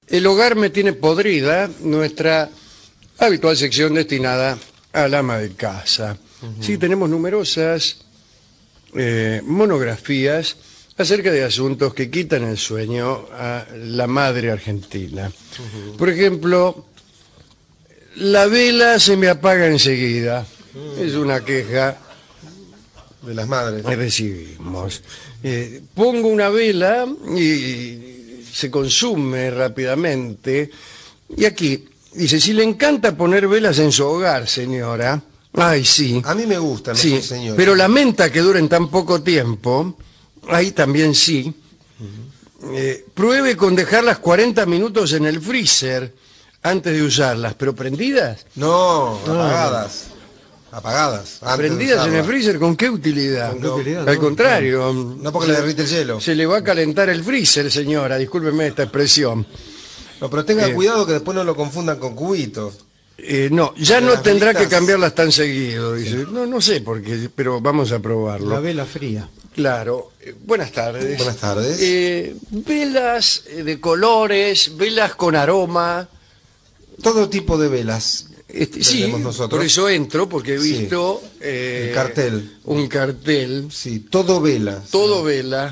El hogar me tiene podrida, nuestra habitual sección destinada al ama de casa. Sí, tenemos numerosas monografías acerca de asuntos que quitan el sueño a la madre argentina. Por ejemplo, la vela se me apaga enseguida. Es una queja De las madres. que recibimos. Pongo una vela y se consume rápidamente. Y aquí dice, si le encanta poner velas en su hogar, señora. Ay, sí. A mí me gustan, no Sí, soy señor. pero lamenta que duren tan poco tiempo. Ahí también sí. Pruebe con dejarlas 40 minutos en el freezer antes de usarlas, pero prendidas. No, apagadas. Apagadas. antes de Prendidas en el usarlas. freezer, ¿con qué utilidad? ¿Con qué utilidad? Al No, contrario. No porque le derrite el hielo. Se le va a calentar el freezer, señora. Discúlpeme esta expresión. No, pero tenga cuidado que después no lo confundan con cubitos. No, ya De no las tendrá que velitas. cambiarlas tan seguido. Dice. No, no sé por qué, pero vamos a probarlo. La vela fría. Claro. Buenas tardes. Buenas tardes. Velas de colores, velas con aroma. Todo tipo de velas. Sí, Tenemos nosotros. por eso entro, porque he Sí. visto El cartel. un cartel, Sí, todo velas. todo vela.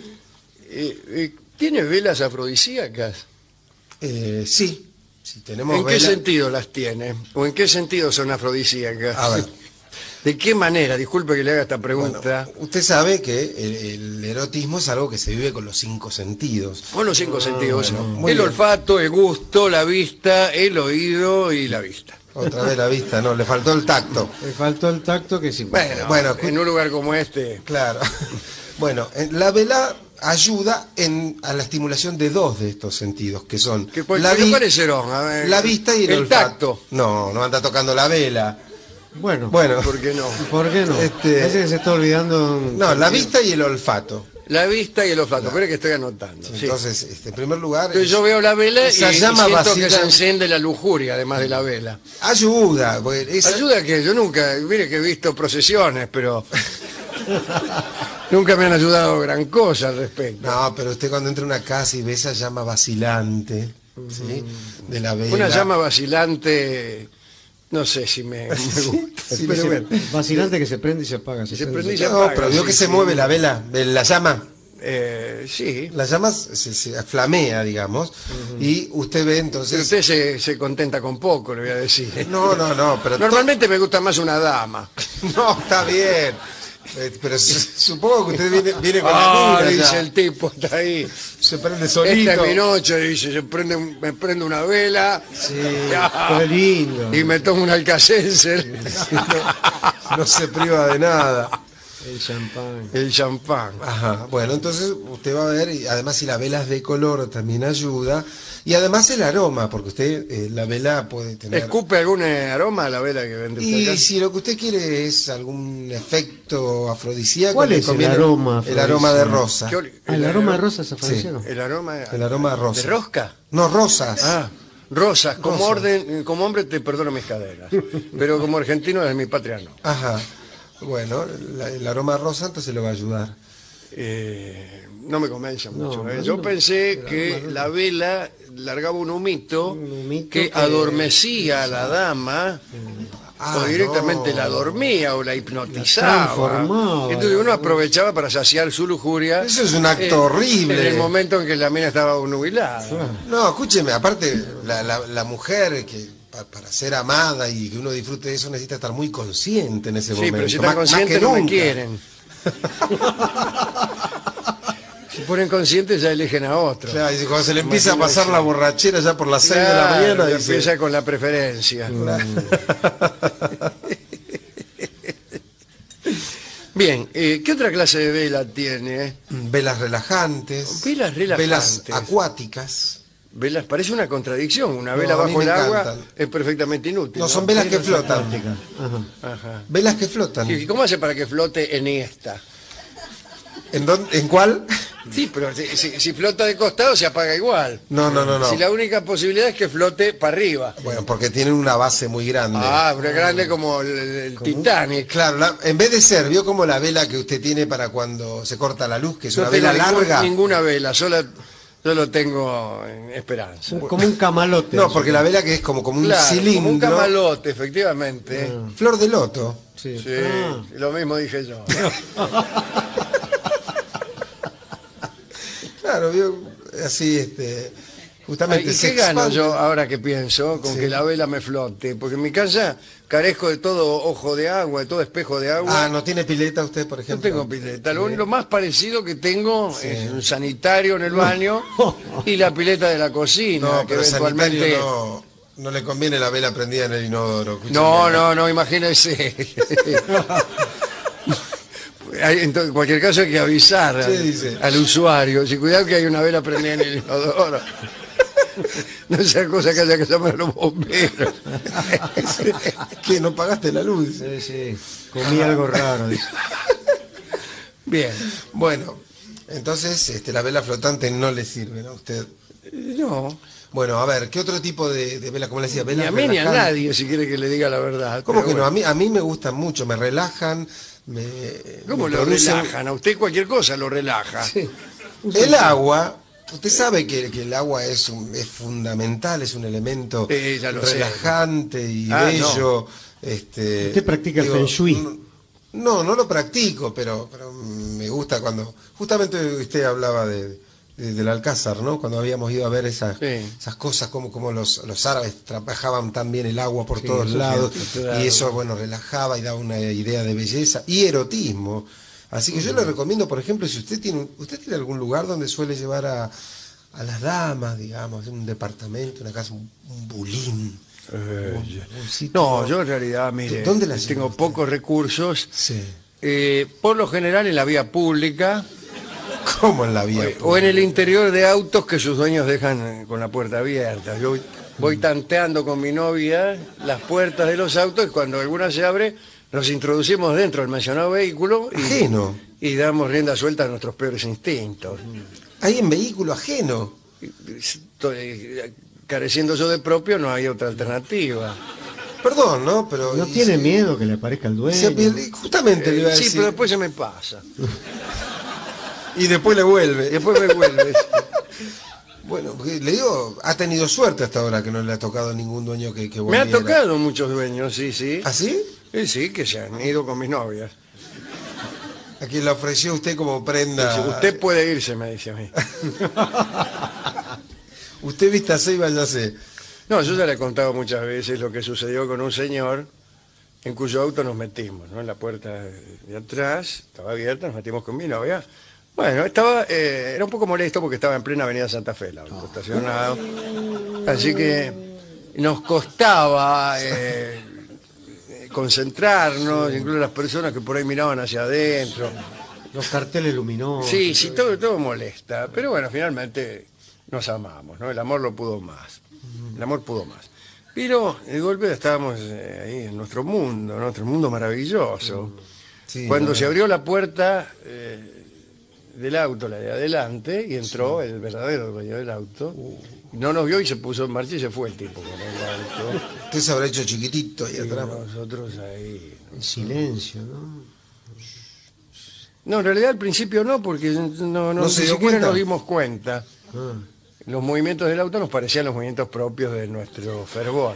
¿Tiene velas afrodisíacas? Sí. Sí, tenemos ¿En qué velas. sentido las tiene? ¿O en qué sentido son afrodisíacas? A ver. ¿De qué manera? Disculpe que le haga esta pregunta. Bueno, usted sabe que el erotismo es algo que se vive con los 5 sentidos. Con los 5 sentidos. bueno, muy El bien. olfato, el gusto, la vista, el oído y la vista. Otra vez la vista, no, le faltó el tacto. Le faltó el tacto que sí. Bueno, en un lugar como este. Claro. Bueno, la vela ayuda a la estimulación de 2 de estos sentidos, que son ¿Cuáles serán? A ver, la vista y el olfato. tacto. No anda tocando la vela. Bueno, Bueno, ¿Por qué no? ¿por qué no? Este- Parece que se está olvidando. no, la vista y el olfato. La vista y el olfato. Espera que estoy anotando. Sí. Entonces, en primer lugar, Entonces yo veo la vela y esa siento llama que se vacila- enciende la lujuria, además de la vela. ayuda. Porque Ayuda que yo nunca, mire que he visto procesiones, pero nunca me han ayudado gran cosa al respecto. No, pero usted cuando entra a una casa y ve esa llama vacilante, ¿sí? De la vela. Una llama vacilante, no sé si me gusta. Sí, pero sí. bueno, Vacilante que se prende y se apaga. se prende y y se No, apaga, pero vio sí, que se sí. mueve la vela, la llama. Sí. La llama se flamea, digamos, y usted ve Pero entonces... usted se contenta con poco, le voy a decir. No, pero... Normalmente me gusta más una dama. No, está bien. Pero supongo que usted viene con Ah, la luna dice ya. el tipo, está ahí. Se prende Esta solito. es mi noche, dice, me prende una vela Sí, qué lindo. y me tomo un Alka-Seltzer. No se priva de nada. El champán. El champán. Ajá, bueno, entonces usted va a ver, y además si la vela es de color también ayuda, y además el aroma, porque usted, la vela puede tener... ¿Escupe algún aroma a la vela que vende usted Y acá? si lo que usted quiere es algún efecto afrodisíaco, ¿Cuál le es el conviene aroma el aroma de afrodisíaco? rosa. ¿El aroma de rosa se afrodisíaco? El aroma El aroma de rosa. ¿De rosca? No, rosas. Ah, rosas. Como Rosas. como hombre te perdono mis caderas, pero como argentino es mi patria no. Ajá. Bueno, el aroma rosa entonces le va a ayudar. No me convence mucho. no, Yo no, pensé que la vela largaba un humito humito que que- adormecía a la dama Ah, o directamente no. la dormía o la hipnotizaba. La transformaba. Entonces uno aprovechaba para saciar su lujuria. Eso es un acto horrible. En el momento en que la mina estaba nubilada. No, escúcheme, aparte, la mujer que para ser amada y que uno disfrute de eso necesita estar muy consciente en ese Sí, momento. pero si están más conscientes que no me nunca. quieren. Si ponen conscientes ya eligen a otro. Claro, y cuando se le empieza a pasar la borrachera ya por las 6 de la Claro, mañana, ya dice, empieza con la preferencia. Bien, ¿qué otra clase de vela tiene? velas relajantes, Velas relajantes. velas acuáticas. Velas, parece una contradicción. Una No, vela a mí bajo me el agua encantan. es perfectamente inútil. No, son velas que flotan. Ajá. Ajá. Velas que flotan. ¿Y cómo hace para que flote en esta? ¿En cuál? Sí, pero si flota de costado se apaga igual. No. Si la única posibilidad es que flote para arriba. Bueno, porque tienen una base muy grande. Ah, pero es grande como el Titanic. Claro, en vez de ser, ¿vio como la vela que usted tiene para cuando se corta la luz, que es No una tengo vela larga? ninguna vela, Yo lo tengo en esperanza. Como un camalote. No, porque la vela que es como un Claro, cilindro. como un camalote, efectivamente. Flor de loto. Sí. Sí, Ah, lo mismo dije yo. Claro, vio, así, justamente ¿Y se qué gano expande. yo ahora que pienso con Sí. que la vela me flote? Porque en mi casa carezco de todo ojo de agua, de todo espejo de agua. Ah, ¿no tiene pileta usted, por No ejemplo? tengo pileta. Sí. Lo más parecido que tengo es un sanitario en el baño y la pileta de la cocina, No, que pero eventualmente... sanitario no le conviene la vela prendida en el inodoro. No, imagínese. En cualquier caso hay que avisar ¿Qué dice? al usuario. Si cuidado que hay una vela prendida en el inodoro. No sea cosa que haya que llamar a los bomberos. ¿Qué? ¿No pagaste la luz? sí, sí. Comí algo raro. Dice. Bien. Bueno, entonces la vela flotante no le sirve, ¿no? Usted. No, Bueno, a ver, ¿qué otro tipo de vela, como le decía, ni velas a mí ni a relajantes? nadie, si quiere que le diga la verdad. ¿Cómo pero que no? bueno. A mí me gustan mucho, me relajan, ¿Cómo me lo producen- relajan? A usted cualquier cosa lo relaja. Sí. El agua, usted sabe que el agua es fundamental, es un elemento Sí, ya lo sé. relajante y Ah, bello. ¿Usted practica el Feng Shui? No lo practico, pero me gusta cuando... Justamente usted hablaba del Alcázar, ¿no? Cuando habíamos ido a ver esas cosas, como los árabes trabajaban tan bien el agua por todos eso lados, sí, claro. y eso, bueno, relajaba y daba una idea de belleza y erotismo. Así que yo le recomiendo, por ejemplo, si usted tiene algún lugar donde suele llevar a las damas, digamos, un departamento, una casa, un bulín. Un sitio- No, yo en realidad, mire, ¿Dónde la tengo lleva? pocos recursos. Sí. Por lo general en la vía pública ¿Cómo en la vía? o en el interior de autos que sus dueños dejan con la puerta abierta. Yo voy tanteando con mi novia las puertas de los autos y cuando alguna se abre nos introducimos dentro del mencionado vehículo Ajeno. y damos rienda suelta a nuestros peores instintos. Ahí en vehículo ajeno. Careciendo yo de propio no hay otra alternativa. Perdón, ¿no? Pero ¿No tiene miedo que le aparezca el dueño? justamente le iba a Sí, decir. pero después se me pasa. Y después le vuelve. Después me vuelves. Bueno, porque le digo, ha tenido suerte hasta ahora que no le ha tocado ningún dueño que Me volviera. ha tocado muchos dueños, sí, sí. ¿Ah, sí? Sí, que se han ido con mis novias. A quien le ofreció usted como prenda. Dice, usted puede irse, me dice a mí. Usted vístase y váyase. No, yo ya le he contado muchas veces lo que sucedió con un señor en cuyo auto nos metimos, ¿no? En la puerta de atrás, estaba abierta, nos metimos con mi novia. Bueno, era un poco molesto porque estaba en plena avenida Santa Fe, el auto estacionado. Así que nos costaba concentrarnos, incluso las personas que por ahí miraban hacia adentro. Los carteles luminosos. Sí, sí, todo molesta. Pero bueno, finalmente nos amamos, ¿no? El amor lo pudo más. El amor pudo más. Pero de golpe estábamos ahí en nuestro mundo maravilloso. Sí, Cuando no, se abrió la puerta del auto, la de adelante, y entró el verdadero dueño del auto. No nos vio y se puso en marcha y se fue el tipo con el auto. Usted se habrá hecho chiquitito ahí Y atrás. nosotros ahí. En silencio, ¿no? No, en realidad al principio no, porque no ¿No se ni dio siquiera cuenta? nos dimos cuenta. Ah, Los movimientos del auto nos parecían los movimientos propios de nuestro fervor.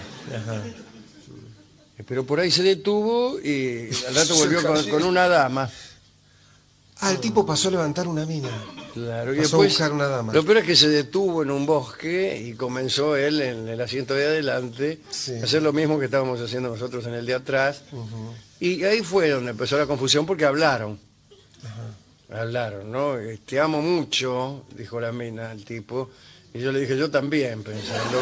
Pero por ahí se detuvo y al rato volvió con una dama. Ah, el tipo pasó a levantar una mina. Claro, y Pasó a después, buscar una dama. lo peor es que se detuvo en un bosque y comenzó él en el asiento de adelante Sí. a hacer lo mismo que estábamos haciendo nosotros en el de atrás. Y ahí fue donde empezó la confusión porque hablaron. Hablaron, ¿no? Te amo mucho, dijo la mina al tipo. Y yo le dije, yo también, pensando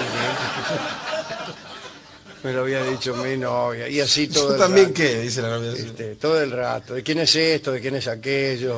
que me lo había dicho mi novia. Y así todo ¿Yo el también rato. qué? Dice la novia. Todo el rato. ¿De quién es esto? ¿De quién es aquello?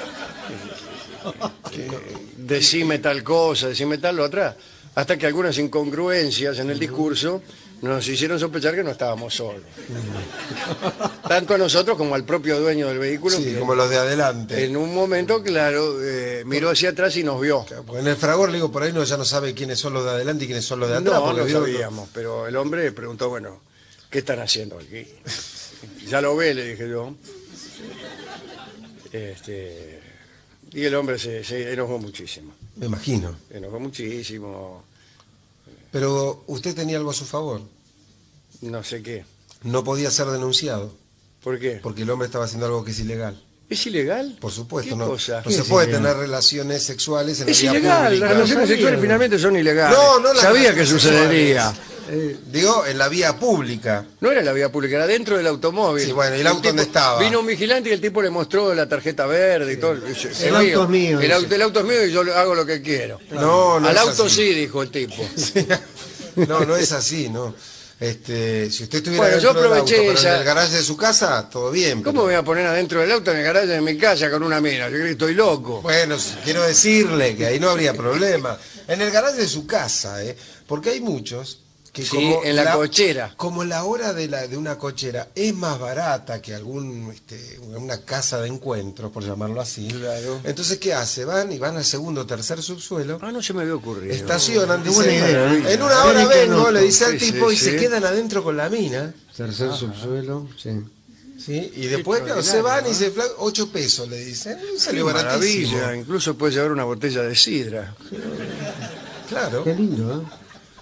Decime tal cosa, decime tal otra. Hasta que algunas incongruencias en el discurso nos hicieron sospechar que no estábamos solos. Tanto a nosotros como al propio dueño del vehículo. Sí, que como los de adelante. en un momento, claro, miró hacia atrás y nos vio. Porque en el fragor, le digo, por ahí no, ya no sabe quiénes son los de adelante y quiénes son los de atrás. No, porque no vio- sabíamos, pero el hombre preguntó, bueno, ¿qué están haciendo aquí? Ya lo ve, le dije yo. Y el hombre se enojó muchísimo. Me imagino. Se enojó muchísimo. Pero usted tenía algo a su favor. No sé qué. No podía ser denunciado, ¿Por qué? porque el hombre estaba haciendo algo que es ilegal. ¿Es ilegal? Por supuesto, ¿Qué no, cosa? no se puede tener relaciones sexuales en la Es vía ilegal, pública. las relaciones sexuales finalmente son ilegales. No las Sabía que relaciones sucedería. sexuales. Digo, en la vía pública. No era en la vía pública, era dentro del automóvil. Sí, bueno, ¿y el auto tipo- dónde estaba? Vino un vigilante y el tipo le mostró la tarjeta verde y todo. El auto es mío, El dice. auto es mío y yo hago lo que quiero. No, no Al es auto así. sí, dijo el tipo. No, no es así, no. Si usted estuviera Bueno, yo dentro del auto, aproveché pero esa- en el garaje de su casa, todo bien. ¿Cómo me pero- voy a poner adentro del auto en el garaje de mi casa con una mina? Yo creo que estoy loco. Bueno, quiero decirle que ahí no habría problema. En el garaje de su casa, porque hay muchos que Sí, en la cochera. Como la hora de una cochera es más barata que una casa de encuentro, por llamarlo así. Claro. Entonces, ¿qué hace? Van al segundo o tercer subsuelo, Ah, no se me había ocurrido. estacionan, Qué buena dicen, idea, en una hora Tiene que vengo, anotar. le dice al Sí, tipo, sí, y se sí. quedan adentro con la mina. Tercer subsuelo, sí. ¿Sí? Y después, claro, se van y se 8 pesos, le dicen. Qué Salió baratísimo. maravilla, incluso puedes llevar una botella de sidra. Claro. Qué lindo, ¿eh?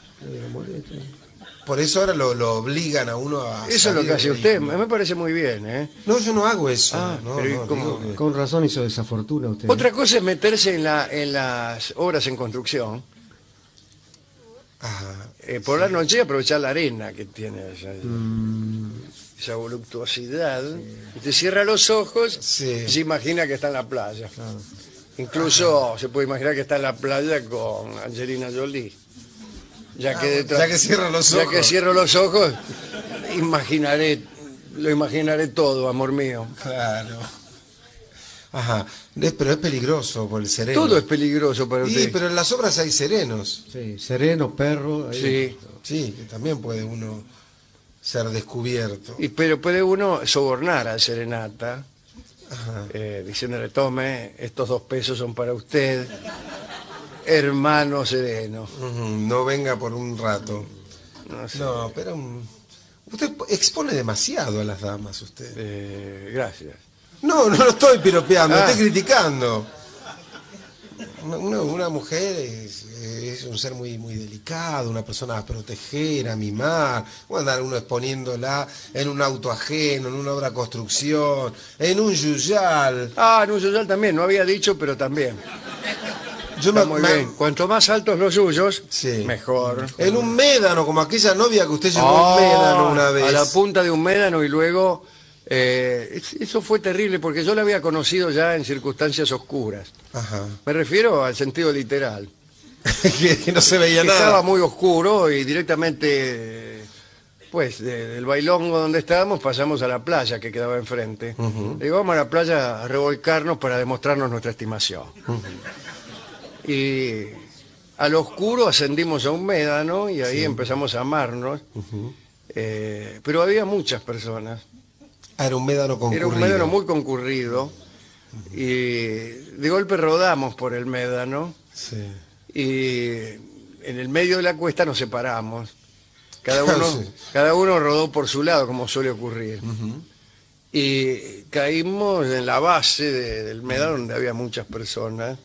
Por eso ahora lo obligan a uno a Eso es lo salir que hace del usted, vehículo. me parece muy bien, ¿eh? No, yo no hago eso. Ah, no, pero ¿y no, cómo? digo que- Con razón hizo esa fortuna usted. Otra cosa es meterse en las obras en construcción. Ajá. Por la noche aprovechar la arena que tiene esa voluptuosidad. Usted cierra los ojos Sí. y se imagina que está en la playa. Incluso se puede imaginar que está en la playa con Angelina Jolie. Ya que cierro los Ya ojos. que cierro los ojos, lo imaginaré todo, amor mío. Claro. Ajá. Pero es peligroso por el sereno. Todo es peligroso para Sí, usted. pero en las obras hay serenos. Sí, sereno, perro. ahí. Sí. Sí, que también puede uno ser descubierto. Pero puede uno sobornar al serenata, Ajá. diciéndole, tome, estos 2 pesos son para usted, hermano sereno. Ujú, no venga por un rato. No sé. No, pero usted expone demasiado a las damas, usted. Gracias. No, no lo estoy piropeando, Ah. estoy criticando. Una mujer es un ser muy, muy delicado, una persona a proteger, a mimar. No andar uno exponiéndola en un auto ajeno, en una obra de construcción, en un yuyal. Ah, no, yo también, no había dicho, pero también. Yo Está muy bien. Cuanto más altos los suyos, Sí. mejor. En un médano, como aquella novia que usted llevó Ah, un médano una vez. A la punta de un médano y luego... eso fue terrible porque yo la había conocido ya en circunstancias oscuras. Ajá. Me refiero al sentido literal. que no se veía Estaba nada. muy oscuro y directamente, pues, del bailongo donde estábamos pasamos a la playa que quedaba enfrente. Digo, vamos a la playa a revolcarnos para demostrarnos nuestra estimación. Y al oscuro ascendimos a un médano y ahí empezamos a amarnos. Pero había muchas personas. Ah, era un médano concurrido. Era un médano muy concurrido. Y de golpe rodamos por el médano. Sí. Y en el medio de la cuesta nos separamos. Cada Sí. uno rodó por su lado, como suele ocurrir. Y caímos en la base del médano donde había muchas personas.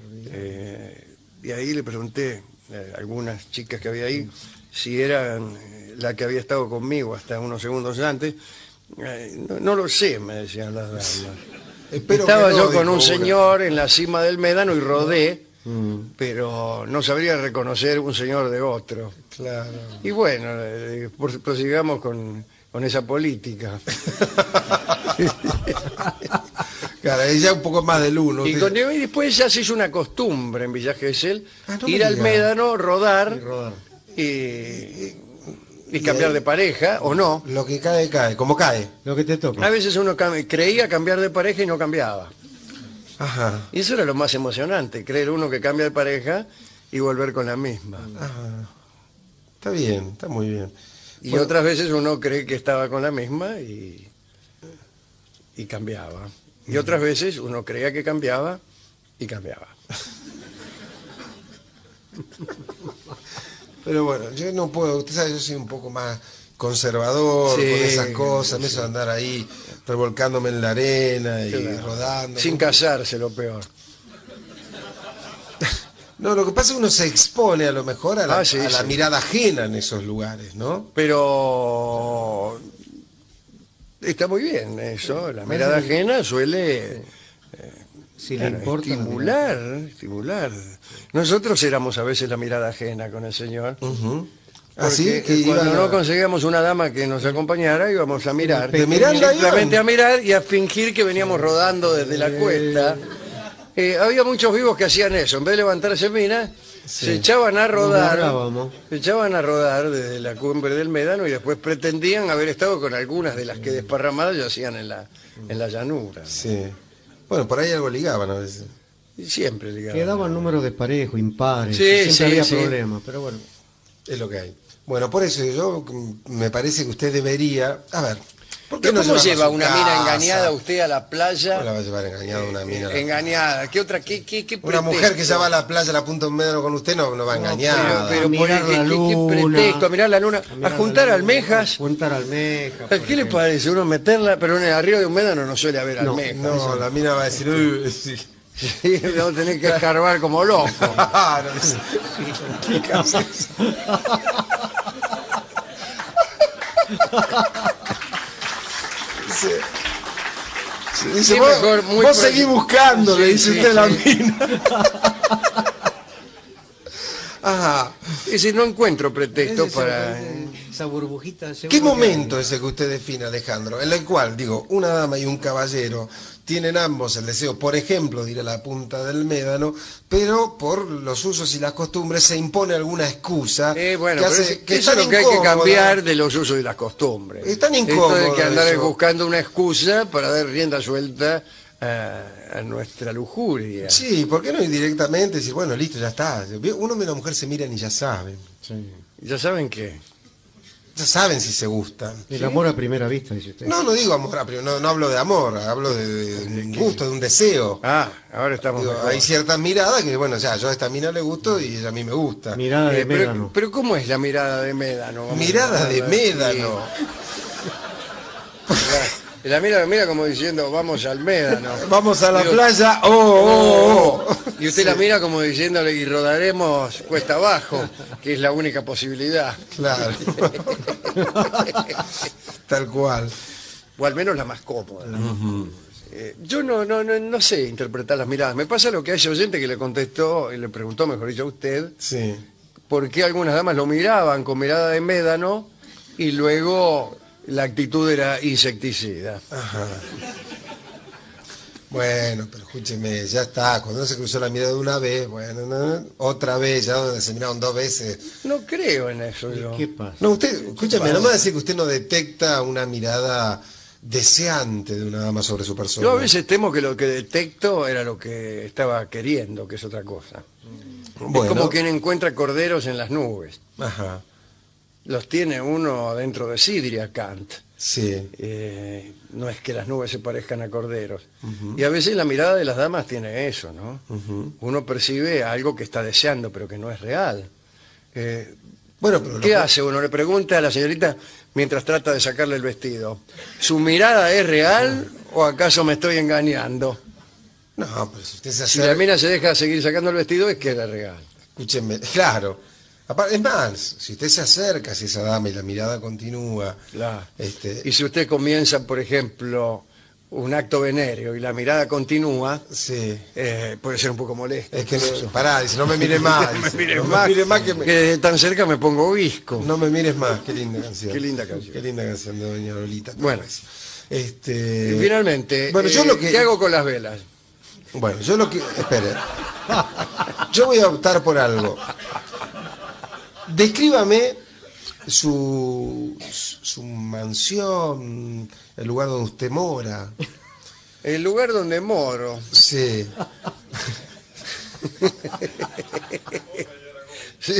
Y ahí le pregunté a algunas chicas que había ahí si eran la que había estado conmigo hasta unos segundos antes. No lo sé, me decían las damas. Espero Estaba que no, yo con dijo un una. señor en la cima del médano y rodé, pero no sabría reconocer un señor de otro. Claro. Y bueno, prosigamos con esa política. Claro, ahí ya un poco más del uno. Y después ya se hizo una costumbre en Villa Gesell, Ah, no me ir al diga. médano, rodar Rodar. y cambiar de pareja, o no. Lo que cae, cae, como cae. Lo que te toca. A veces uno creía cambiar de pareja y no cambiaba. Ajá. Y eso era lo más emocionante, creer uno que cambia de pareja y volver con la misma. Ajá. Está bien, está muy bien. Y Bueno, otras veces uno cree que estaba con la misma y cambiaba. Y otras veces uno creía que cambiaba y cambiaba. pero bueno, yo no puedo, usted sabe, yo soy un poco más conservador Sí, con esas cosas, me eso de andar ahí revolcándome en la arena y Claro. rodando. Sin casarse, lo peor. No, lo que pasa es que uno se expone a lo mejor a la, Sí, a la sí. mirada ajena en esos lugares, ¿no? Pero está muy bien eso, la mirada ajena suele Si le bueno, importa. la mirada. estimular. Nosotros éramos a veces la mirada ajena con el señor. Ujú. Porque Así que cuando iban no a- conseguíamos una dama que nos acompañara, íbamos a mirar. ¿De Miranda Simplemente iban? a mirar y a fingir que veníamos rodando desde la cuesta. Había muchos vivos que hacían eso. En vez de levantarse minas, se echaban a rodar. largábamos. Se echaban a rodar desde la cumbre del Médano y después pretendían haber estado con algunas de las que desparramadas ya hacían en la llanura. Sí. Bueno, por ahí algo ligaban a veces. Y siempre ligaban. Quedaban números de parejo, impares. Sí, siempre sí, había sí. problemas, pero bueno. Es lo que hay. Bueno, por eso yo me parece que usted debería... A ver, ¿por qué ¿Cómo no lleva a su una mina casa? engañada usted a la playa? ¿Cómo la va a llevar engañada una mina? Engañada. ¿Qué otra? ¿Qué Una pretexto? mujer que ya va a la playa, a la punta de un médano con usted, no va engañada. Pero por Mirar la ¿qué luna. pretexto? A mirar la luna. A juntar almejas. Juntar almejas. ¿Qué le parece? Uno meterla, pero arriba de un médano no suele haber No, almejas. No, la mina va a decir... "Uy, sí". Sí, vamos a tener que escarbar como loco. Claro, sí. ¿Qué haces? Dice, dice, Sí, vos, mejor, muy vos pro- seguí buscando, Sí, le dice sí, usted a la sí. mina. Ajá. Es decir, no encuentro pretexto Ese para... esa burbujita. ¿Qué seguro momento es el que usted define, Alejandro? En el cual, digo, una dama y un caballero tienen ambos el deseo, por ejemplo, de ir a la punta del médano, pero por los usos y las costumbres se impone alguna excusa Bueno, que pero hace que eso es tan lo que hay que incómoda. cambiar de los usos y las costumbres. Es tan Esto incómodo de que andar eso. buscando una excusa para dar rienda suelta a nuestra lujuria. Sí, ¿por qué no ir directamente? Decir, bueno, listo, ya está. Un hombre y una mujer se miran y ya saben. ¿Ya saben qué? Ya saben si se gustan. El amor a primera vista, dice usted. No digo amor, no hablo de amor, hablo de un gusto, de un deseo. Ahora estamos Digo, mejor. hay ciertas miradas que, bueno, ya, yo a esta mina le gusto y ella a mí me gusta. Mirada de médano. pero ¿cómo es la mirada de médano? Mirada de médano. La mira como diciendo, vamos al médano. Vamos a la Digo, playa, oh. Y usted la mira como diciéndole, y rodaremos cuesta abajo, que es la única posibilidad. Claro. Tal cual. O al menos la más cómoda. Yo no sé interpretar las miradas. Me pasa lo que a ese oyente que le contestó, y le preguntó, mejor dicho, a usted, Sí. por qué algunas damas lo miraban con mirada de médano y luego la actitud era insecticida. Ajá. Bueno, pero escúcheme, ya está. Cuando se cruzó la mirada de una vez, bueno, otra vez, ya donde se miraron dos veces. No creo en eso yo. ¿Qué pasa? No, usted, escúchame, no me va a decir que usted no detecta una mirada deseante de una dama sobre su persona. Yo a veces temo que lo que detecto era lo que estaba queriendo, que es otra cosa. Bueno. Es como quien encuentra corderos en las nubes. Ajá, Los tiene uno dentro de sí, diría Kant. sí. No es que las nubes se parezcan a corderos. Y a veces la mirada de las damas tiene eso, ¿no? Uno percibe algo que está deseando, pero que no es real. Bueno, pero ¿Qué hace uno? Le pregunta a la señorita mientras trata de sacarle el vestido. ¿Su mirada es real o acaso me estoy engañando? No, pero si usted se Si la acerca... mina se deja seguir sacando el vestido es que era real. Escúcheme, claro. Es más, si usted se acerca hacia esa dama y la mirada continúa... Claro. Este, Y si usted comienza, por ejemplo, un acto venéreo y la mirada continúa, sí. puede ser un poco molesto. Es que, pará, dice, no me mires más. No me dice, mires no más, me mires más que me... que tan cerca me pongo visco. No me mires más, qué linda canción. Qué linda canción. Qué linda canción de Doña Lolita. Bueno. Este... Y finalmente, Bueno, yo lo que... ¿qué hago con las velas? Bueno, yo lo que... Espere. Yo voy a optar por algo. Descríbame su mansión, el lugar donde usted mora. El lugar donde moro. Sí. Sí.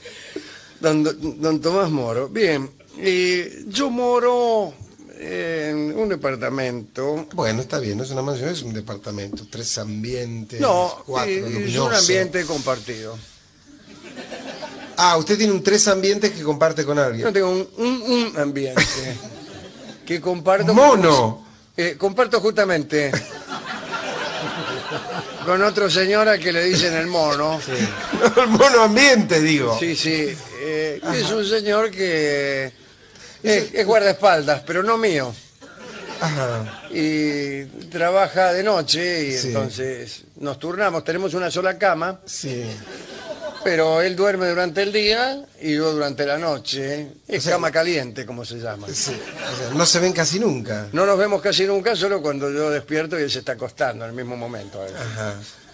Don Tomás Moro. Bien, yo moro en un departamento. Bueno, está bien, no es una mansión, es un departamento. 3 ambientes, No, 4, es luminoso. un ambiente compartido. Ah, usted tiene un 3 ambientes que comparte con Yo alguien. tengo un ambiente que comparto. ¡Mono! Comparto justamente con otro señor al que le dicen el mono. No, el mono ambiente, digo. Sí, sí. Es un señor que es guardaespaldas, pero no mío. Ajá. Y trabaja de noche y Sí. entonces nos turnamos. Tenemos una sola cama, Sí. pero él duerme durante el día y yo durante la noche. Es cama caliente, como se llama. Sí. O sea, no se ven casi nunca. No nos vemos casi nunca, solo cuando yo despierto y él se está acostando en el mismo momento. Ajá.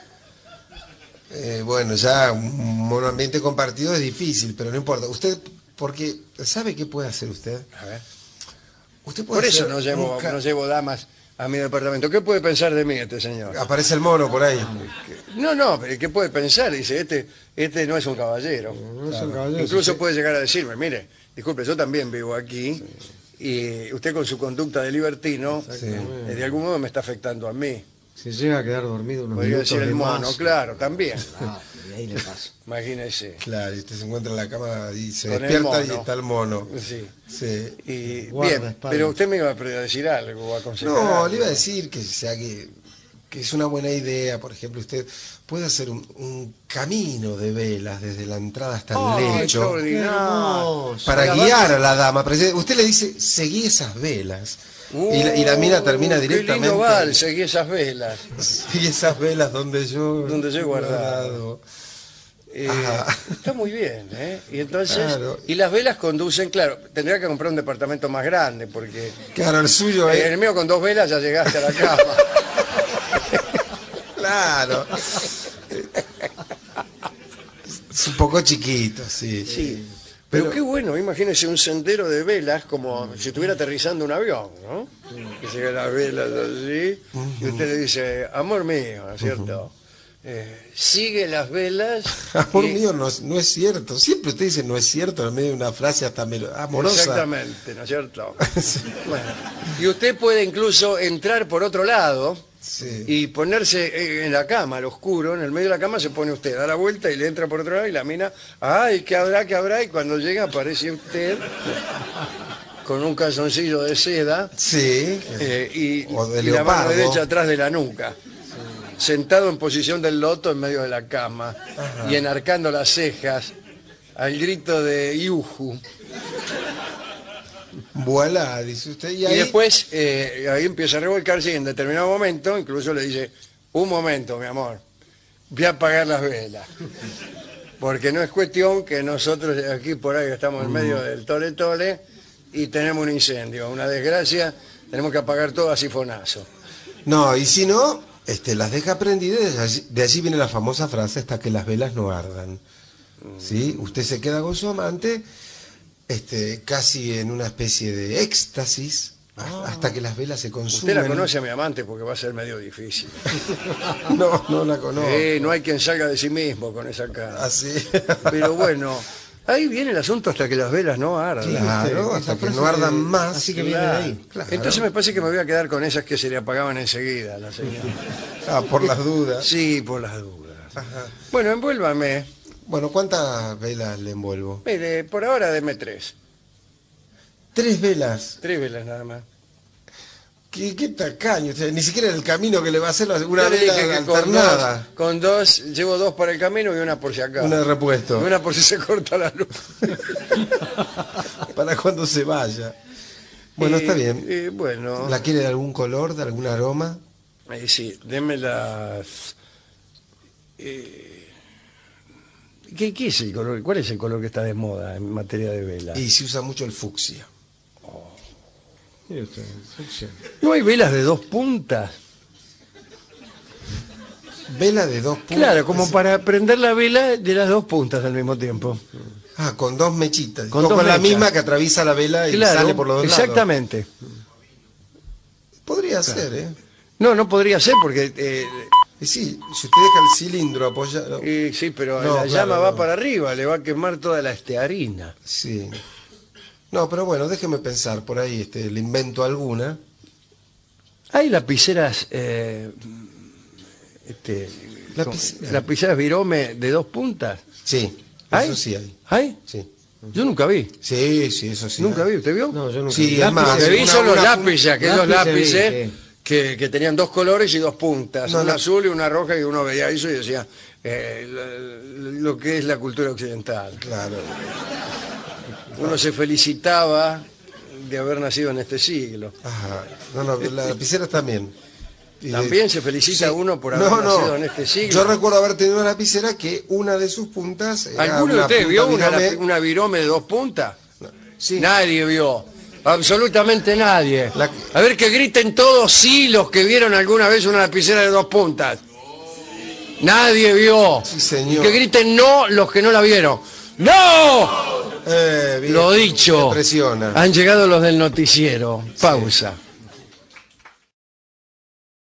Bueno, ya un monoambiente compartido es difícil, pero no importa. Usted, porque, ¿sabe qué puede hacer usted? A ver. Usted puede Por eso hacer no llevo damas a mi departamento. ¿Qué puede pensar de mí este señor? Aparece el mono por ahí. No, pero ¿qué puede pensar? Dice, este no es un caballero. No es un caballero, Incluso sí. puede llegar a decirme, mire, disculpe, yo también vivo aquí y usted con su conducta de libertino, de algún modo me está afectando a mí. Se llega a quedar dormido unos Podría minutos decir el de mono, más. claro, también. Ah, y ahí le pasa. Imagínese. Claro, y usted se encuentra en la cama y se Con el despierta y mono. está el mono. Sí. Sí. Y, bien, Guardaespaldas. pero usted me iba a decir algo, o a aconsejar No, algo. le iba a decir que, o sea, que es una buena idea, por ejemplo, usted puede hacer un camino de velas desde la entrada hasta Oh, el lecho extraordinario. para La guiar banda- a la dama. Pero usted le dice, seguí esas velas. Y la mina termina Qué lindo directamente. vals, seguí esas velas. Seguí esas velas donde yo Donde yo he guardado. Ajá. Está muy bien, ¿eh? Y entonces, Claro. y las velas conducen, claro, tendría que comprar un departamento más grande, porque Claro, el suyo en es. el mío con 2 velas ya llegaste a la cama. Claro. Es un poco chiquito, sí. Sí. Pero qué bueno, imagínese un sendero de velas como si estuviera aterrizando un avión, ¿no? Que llega las velas así, y usted le dice, amor mío, ¿no es cierto? Sigue las velas. Amor y- mío, no es cierto. Siempre usted dice no es cierto en medio de una frase hasta amorosa. Exactamente, ¿no es cierto? Bueno, y usted puede incluso entrar por otro lado Sí. y ponerse en la cama, al oscuro, en el medio de la cama se pone usted, da la vuelta y le entra por otro lado y la mina, ay, ¿qué habrá, qué habrá? Y cuando llega aparece usted con un calzoncillo de seda Sí. O de y la mano leopardo. derecha atrás de la nuca. Sentado en posición del loto en medio de la cama y enarcando las cejas al grito de Yuju. Voilà, dice usted. Y Y ahí, después ahí empieza a revolcarse y en determinado momento incluso le dice, un momento, mi amor, voy a apagar las velas. Porque no es cuestión que nosotros aquí por ahí estamos en medio del tole-tole y tenemos un incendio, una desgracia, tenemos que apagar todo a sifonazo. No, y si no, las deja prendidas. De allí viene la famosa frase hasta que las velas no ardan. ¿Sí? Usted se queda con su amante casi en una especie de éxtasis hasta que las velas se consumen. Usted la conoce a mi amante porque va a ser medio difícil. No la conozco. No hay quien salga de sí mismo con esa cara. Así. Pero bueno, ahí viene el asunto hasta que las velas no ardan. Claro, Esa hasta que frase no ardan más. Así que viene de ahí. Claro. Entonces me parece que me voy a quedar con esas que se le apagaban enseguida a la señora. Por las dudas. Sí, por las dudas. Ajá. Bueno, envuélvame. Bueno, ¿cuántas velas le envuelvo? Mire, por ahora deme 3. 3 velas. 3 velas nada más. Qué tacaño. O sea, ni siquiera el camino que le va a hacer una Yo le vela dije que alternada. con dos, llevo 2 para el camino y una por si acaso. Una de repuesto. Y una por si se corta la luz. Para cuando se vaya. Bueno, está bien. Bueno, ¿La quiere de algún color, de algún aroma? sí, deme las... ¿Qué es el color? ¿Cuál es el color que está de moda en materia de vela? Y se usa mucho el fucsia. Mire usted, fucsia. ¿No hay velas de 2 puntas? Vela de 2 puntas. Claro, como para prender la vela de las 2 puntas al mismo tiempo. Con 2 mechitas. Con Con, dos la mechas. misma que atraviesa la vela y Claro, sale por los dos lados. exactamente. Podría ser, ¿eh? No podría ser porque... Y sí, si usted deja el cilindro apoyado. sí, pero No, la claro, llama va no. para arriba, le va a quemar toda la estearina. Sí. No, pero bueno, déjeme pensar por ahí, le invento alguna. Hay lapiceras... lapiceras Virome de 2 puntas. Sí, ¿Hay? eso sí hay. ¿Hay? Sí. Yo nunca vi. Sí, eso sí. ¿Nunca hay. vi? ¿Usted vio? No, yo nunca Sí, vi. es más, Te vi una- solo una- lápices, aquellos lápices vi, lápices sí. que tenían dos colores y dos puntas, No, una no. azul y una roja, y uno veía eso y decía lo que es la cultura occidental. Claro. Uno se felicitaba de haber nacido en este siglo. Ajá. No, las lapiceras también. Y También se felicita sí. uno por haber nacido en este siglo. Yo recuerdo haber tenido una lapicera que una de sus puntas era ¿Alguno de una ustedes punta vio virome. una virome de dos puntas? Sí. Nadie vio. Absolutamente nadie. La- A ver, que griten todos sí los que vieron alguna vez una lapicera de dos puntas. Nadie vio. Sí, señor. Y que griten no los que no la vieron. ¡No! Bien, Lo dicho. me presiona. Han llegado los del noticiero. Pausa.